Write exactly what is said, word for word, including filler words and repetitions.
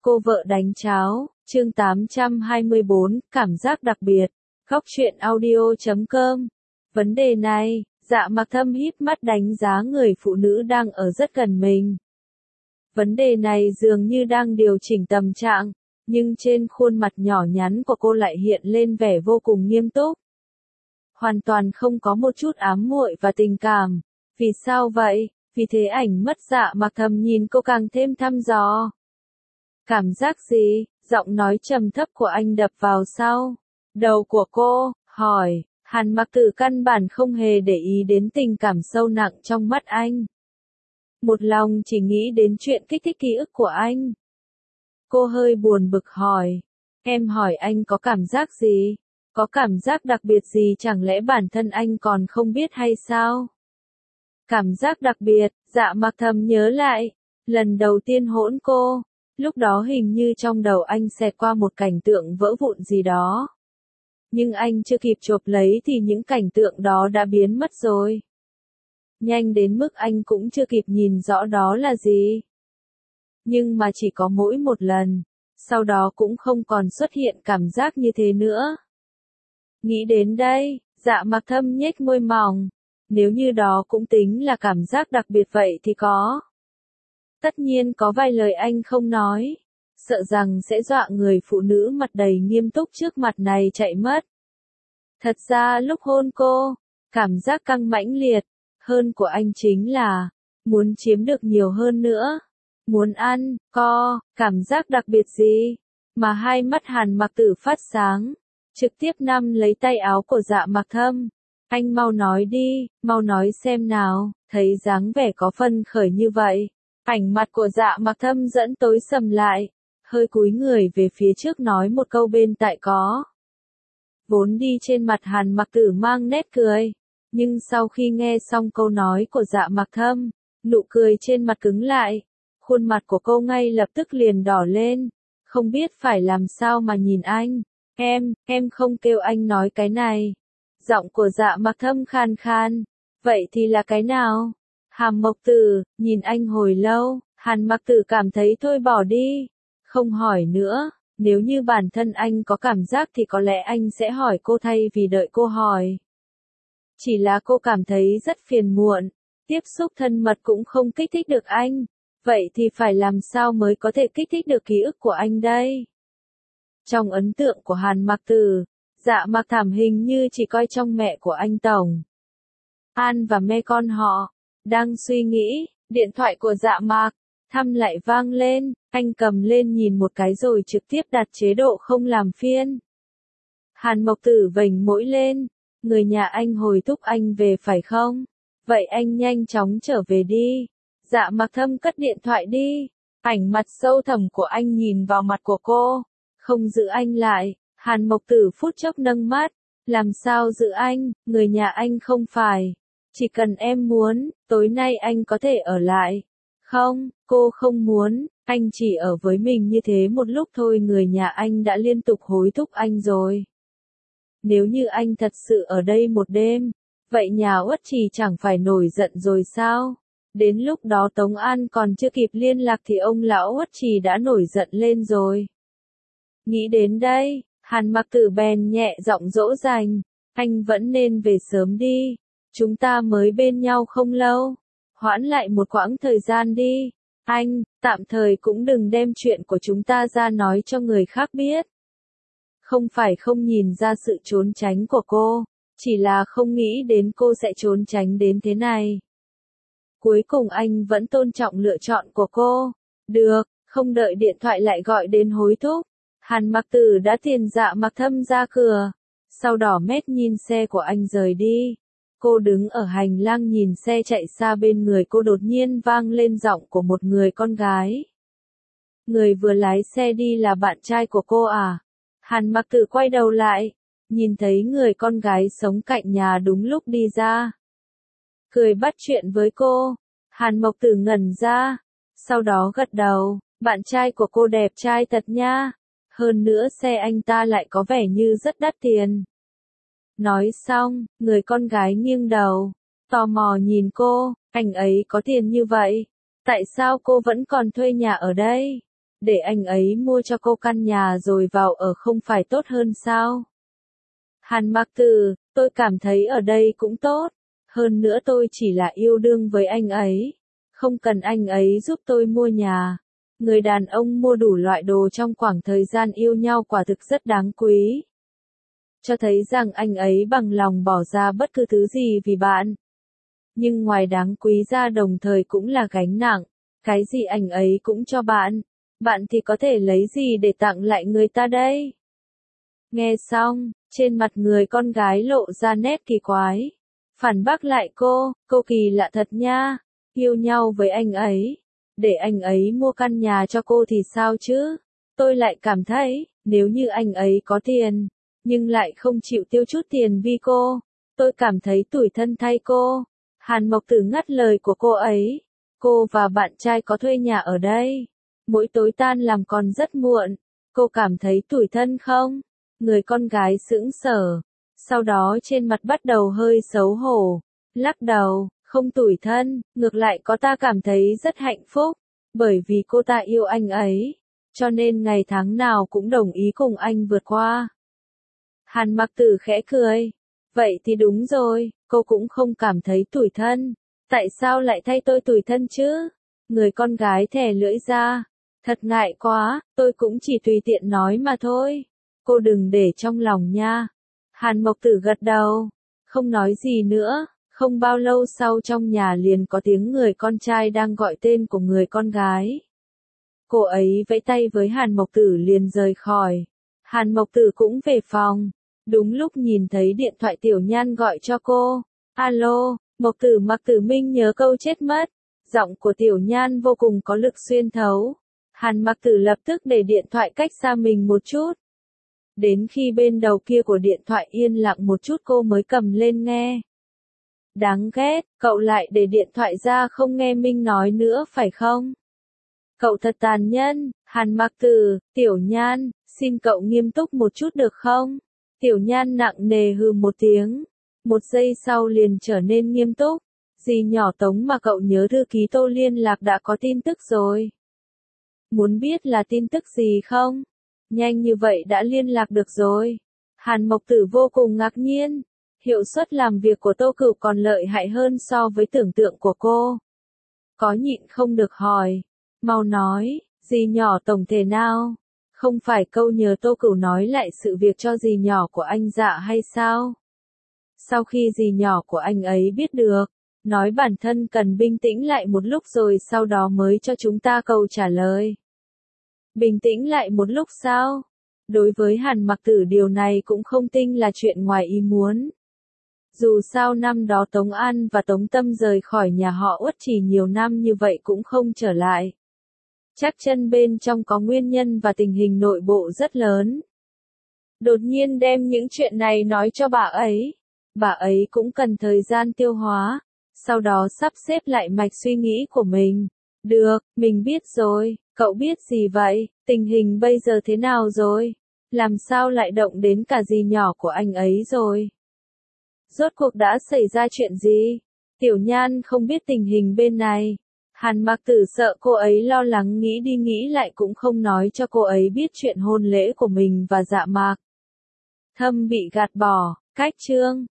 Cô vợ đánh cháo, chương tám trăm hai mươi bốn, cảm giác đặc biệt. Góc truyện audio chấm com. Vấn đề này, Dạ Mặc Thâm híp mắt đánh giá người phụ nữ đang ở rất gần mình. Vấn đề này dường như đang điều chỉnh tâm trạng, nhưng trên khuôn mặt nhỏ nhắn của cô lại hiện lên vẻ vô cùng nghiêm túc. Hoàn toàn không có một chút ám muội và tình cảm. Vì sao vậy? Vì thế ảnh mất Dạ Mặc Thâm nhìn cô càng thêm thăm dò. Cảm giác gì? Giọng nói trầm thấp của anh đập vào sau đầu của cô, hỏi. Hàn Mặc Tử căn bản không hề để ý đến tình cảm sâu nặng trong mắt anh. Một lòng chỉ nghĩ đến chuyện kích thích ký ức của anh. Cô hơi buồn bực hỏi. Em hỏi anh có cảm giác gì? Có cảm giác đặc biệt gì chẳng lẽ bản thân anh còn không biết hay sao? Cảm giác đặc biệt, Dạ Mặc Thâm nhớ lại. Lần đầu tiên hỗn cô. Lúc đó hình như trong đầu anh xẹt qua một cảnh tượng vỡ vụn gì đó. Nhưng anh chưa kịp chộp lấy thì những cảnh tượng đó đã biến mất rồi. Nhanh đến mức anh cũng chưa kịp nhìn rõ đó là gì. Nhưng mà chỉ có mỗi một lần. Sau đó cũng không còn xuất hiện cảm giác như thế nữa. Nghĩ đến đây, Dạ Mặc Thâm nhếch môi mỏng. Nếu như đó cũng tính là cảm giác đặc biệt vậy thì có. Tất nhiên có vài lời anh không nói, sợ rằng sẽ dọa người phụ nữ mặt đầy nghiêm túc trước mặt này chạy mất. Thật ra lúc hôn cô, cảm giác căng mãnh liệt, hơn của anh chính là, muốn chiếm được nhiều hơn nữa. Muốn ăn, co, cảm giác đặc biệt gì? Mà hai mắt Hàn Mặc Tử phát sáng, trực tiếp nắm lấy tay áo của Dạ Mặc Thâm. Anh mau nói đi, mau nói xem nào, thấy dáng vẻ có phân khởi như vậy. Ảnh mặt của Dạ Mặc Thâm dẫn tối sầm lại, hơi cúi người về phía trước nói một câu bên tại có. Vốn đi trên mặt Hàn Mặc Tử mang nét cười, nhưng sau khi nghe xong câu nói của Dạ Mặc Thâm, nụ cười trên mặt cứng lại, khuôn mặt của cô ngay lập tức liền đỏ lên, không biết phải làm sao mà nhìn anh. Em, em không kêu anh nói cái này. Giọng của Dạ Mặc Thâm khan khan, vậy thì là cái nào? Hàn Mộc Tử, nhìn anh hồi lâu, Hàn Mặc Tử cảm thấy thôi bỏ đi, không hỏi nữa, nếu như bản thân anh có cảm giác thì có lẽ anh sẽ hỏi cô thay vì đợi cô hỏi. Chỉ là cô cảm thấy rất phiền muộn, tiếp xúc thân mật cũng không kích thích được anh, vậy thì phải làm sao mới có thể kích thích được ký ức của anh đây? Trong ấn tượng của Hàn Mặc Tử, Dạ Mặc Thảm hình như chỉ coi trong mẹ của anh Tổng An và mẹ con họ. Đang suy nghĩ, điện thoại của Dạ Mặc Thâm lại vang lên, anh cầm lên nhìn một cái rồi trực tiếp đặt chế độ không làm phiền. Hàn Mộc Tử vểnh mũi lên, người nhà anh hồi thúc anh về phải không? Vậy anh nhanh chóng trở về đi. Dạ Mặc Thâm cất điện thoại đi, ảnh mặt sâu thẳm của anh nhìn vào mặt của cô, không giữ anh lại. Hàn Mộc Tử phút chốc nâng mắt, làm sao giữ anh, người nhà anh không phải. Chỉ cần em muốn, tối nay anh có thể ở lại. Không, cô không muốn, anh chỉ ở với mình như thế một lúc thôi, người nhà anh đã liên tục hối thúc anh rồi. Nếu như anh thật sự ở đây một đêm, vậy nhà Uất Trì chẳng phải nổi giận rồi sao? Đến lúc đó Tống An còn chưa kịp liên lạc thì ông lão Uất Trì đã nổi giận lên rồi. Nghĩ đến đây, Hàn Mặc Tử bèn nhẹ giọng dỗ dành, anh vẫn nên về sớm đi. Chúng ta mới bên nhau không lâu, hoãn lại một quãng thời gian đi. Anh, tạm thời cũng đừng đem chuyện của chúng ta ra nói cho người khác biết. Không phải không nhìn ra sự trốn tránh của cô, chỉ là không nghĩ đến cô sẽ trốn tránh đến thế này. Cuối cùng anh vẫn tôn trọng lựa chọn của cô. Được, không đợi điện thoại lại gọi đến hối thúc, Hàn Mặc Tử đã tiền Dạ Mặc Thâm ra cửa, sau đó mét nhìn xe của anh rời đi. Cô đứng ở hành lang nhìn xe chạy xa, bên người cô đột nhiên vang lên giọng của một người con gái. Người vừa lái xe đi là bạn trai của cô à? Hàn Mặc Tử quay đầu lại, nhìn thấy người con gái sống cạnh nhà đúng lúc đi ra. Cười bắt chuyện với cô, Hàn Mộc Tử ngẩn ra, sau đó gật đầu, bạn trai của cô đẹp trai thật nha, hơn nữa xe anh ta lại có vẻ như rất đắt tiền. Nói xong, người con gái nghiêng đầu, tò mò nhìn cô, anh ấy có tiền như vậy, tại sao cô vẫn còn thuê nhà ở đây? để anh ấy mua cho cô căn nhà rồi vào ở không phải tốt hơn sao? Hàn Mặc Tử, tôi cảm thấy ở đây cũng tốt. Hơn nữa tôi chỉ là yêu đương với anh ấy. Không cần anh ấy giúp tôi mua nhà. Người đàn ông mua đủ loại đồ trong khoảng thời gian yêu nhau quả thực rất đáng quý. Cho thấy rằng anh ấy bằng lòng bỏ ra bất cứ thứ gì vì bạn. Nhưng ngoài đáng quý ra đồng thời cũng là gánh nặng. Cái gì anh ấy cũng cho bạn. Bạn thì có thể lấy gì để tặng lại người ta đây? Nghe xong, trên mặt người con gái lộ ra nét kỳ quái. Phản bác lại cô, cô kỳ lạ thật nha. Yêu nhau với anh ấy. Để anh ấy mua căn nhà cho cô thì sao chứ? Tôi lại cảm thấy, nếu như anh ấy có tiền, nhưng lại không chịu tiêu chút tiền vì cô, tôi cảm thấy tủi thân thay cô. Hàn Mộc Tử ngắt lời của cô ấy. Cô và bạn trai có thuê nhà ở đây. Mỗi tối tan làm còn rất muộn. Cô cảm thấy tủi thân không? Người con gái sững sờ. Sau đó trên mặt bắt đầu hơi xấu hổ. Lắc đầu, không tủi thân, ngược lại có ta cảm thấy rất hạnh phúc. Bởi vì cô ta yêu anh ấy. Cho nên ngày tháng nào cũng đồng ý cùng anh vượt qua. Hàn Mặc Tử khẽ cười. Vậy thì đúng rồi, cô cũng không cảm thấy tủi thân. Tại sao lại thay tôi tủi thân chứ? Người con gái thè lưỡi ra. Thật ngại quá, tôi cũng chỉ tùy tiện nói mà thôi. Cô đừng để trong lòng nha. Hàn Mộc Tử gật đầu. Không nói gì nữa. Không bao lâu sau trong nhà liền có tiếng người con trai đang gọi tên của người con gái. Cô ấy vẫy tay với Hàn Mộc Tử liền rời khỏi. Hàn Mộc Tử cũng về phòng. Đúng lúc nhìn thấy điện thoại Tiểu Nhan gọi cho cô. Alo, Mộc Tử Mặc Tử Minh nhớ câu chết mất. Giọng của Tiểu Nhan vô cùng có lực xuyên thấu. Hàn Mặc Tử lập tức để điện thoại cách xa mình một chút. Đến khi bên đầu kia của điện thoại yên lặng một chút cô mới cầm lên nghe. Đáng ghét, cậu lại để điện thoại ra không nghe Minh nói nữa phải không? Cậu thật tàn nhẫn. Hàn Mặc Tử, Tiểu Nhan, xin cậu nghiêm túc một chút được không? Tiểu Nhan nặng nề hừ một tiếng. Một giây sau liền trở nên nghiêm túc. Dì nhỏ Tống mà cậu nhớ thư ký Tô liên lạc đã có tin tức rồi. Muốn biết là tin tức gì không? Nhanh như vậy đã liên lạc được rồi. Hàn Mộc Tử vô cùng ngạc nhiên. Hiệu suất làm việc của Tô Cửu còn lợi hại hơn so với tưởng tượng của cô. Có nhịn không được hỏi. Mau nói, dì nhỏ tổng thể nào? Không phải câu nhờ Tô Cửu nói lại sự việc cho dì nhỏ của anh Dạ hay sao? Sau khi dì nhỏ của anh ấy biết được, nói bản thân cần bình tĩnh lại một lúc rồi sau đó mới cho chúng ta câu trả lời. Bình tĩnh lại một lúc sao? Đối với Hàn Mặc Tử điều này cũng không tin là chuyện ngoài ý muốn. Dù sao năm đó Tống An và Tống Tâm rời khỏi nhà họ Uất chỉ nhiều năm như vậy cũng không trở lại. Chắc chân bên trong có nguyên nhân và tình hình nội bộ rất lớn. Đột nhiên đem những chuyện này nói cho bà ấy. Bà ấy cũng cần thời gian tiêu hóa. Sau đó sắp xếp lại mạch suy nghĩ của mình. Được, mình biết rồi. Cậu biết gì vậy? Tình hình bây giờ thế nào rồi? Làm sao lại động đến cả dì nhỏ của anh ấy rồi? Rốt cuộc đã xảy ra chuyện gì? Tiểu Nhan không biết tình hình bên này. Hàn Mặc Tử sợ cô ấy lo lắng nghĩ đi nghĩ lại cũng không nói cho cô ấy biết chuyện hôn lễ của mình và Dạ Mạc Thâm bị gạt bỏ. Cách chương